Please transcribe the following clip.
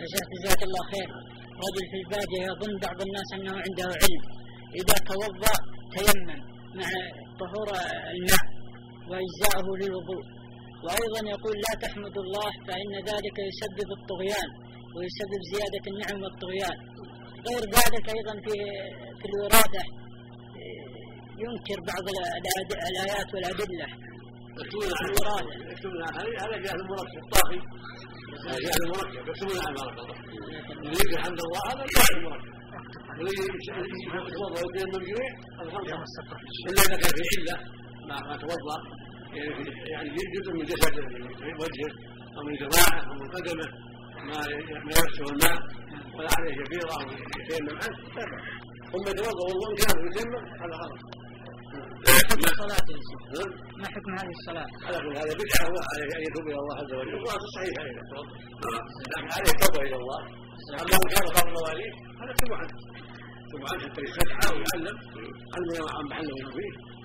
شيخ جزاك الله خير. رجل في البادية يظن بعض الناس أنه عنده علم، إذا توضأ تيمم مع طهور الماء وإجزاءه للوضوء، وأيضا يقول لا تحمد الله فإن ذلك يسبب الطغيان ويسبب زيادة النعم والطغيان. غير ذلك أيضا في الوراثة ينكر بعض الآيات والأدلة في الوراثة. هذا جاء المركب الطاغي، هذا جاء المركب يكتبون عن بارك الله يريد الحمد لله، هذا جاء المركب يريد يتوضا ويتيمم جميع الا اذا كان في عله ما توضا، يعني جزء من جسده من وجهه او من جراحه او من قدمه ما يمسه الماء ولا عليه جبيره او يتيمم عنه ثم يتوضا وضوء كان يتيمم، هذا غلط. ما حكم الصلاة يا شيخ؟ ما حكم هذه الصلاة؟ هذا بدعة، وعليه أن يتوب إلى الله عز وجل، والصلاة صحيحة لكن عليه التوبة إلى الله. أما إن كان قبل مواليه هذا تب عنه حتى يستدعى ويعلم عن محله فيه.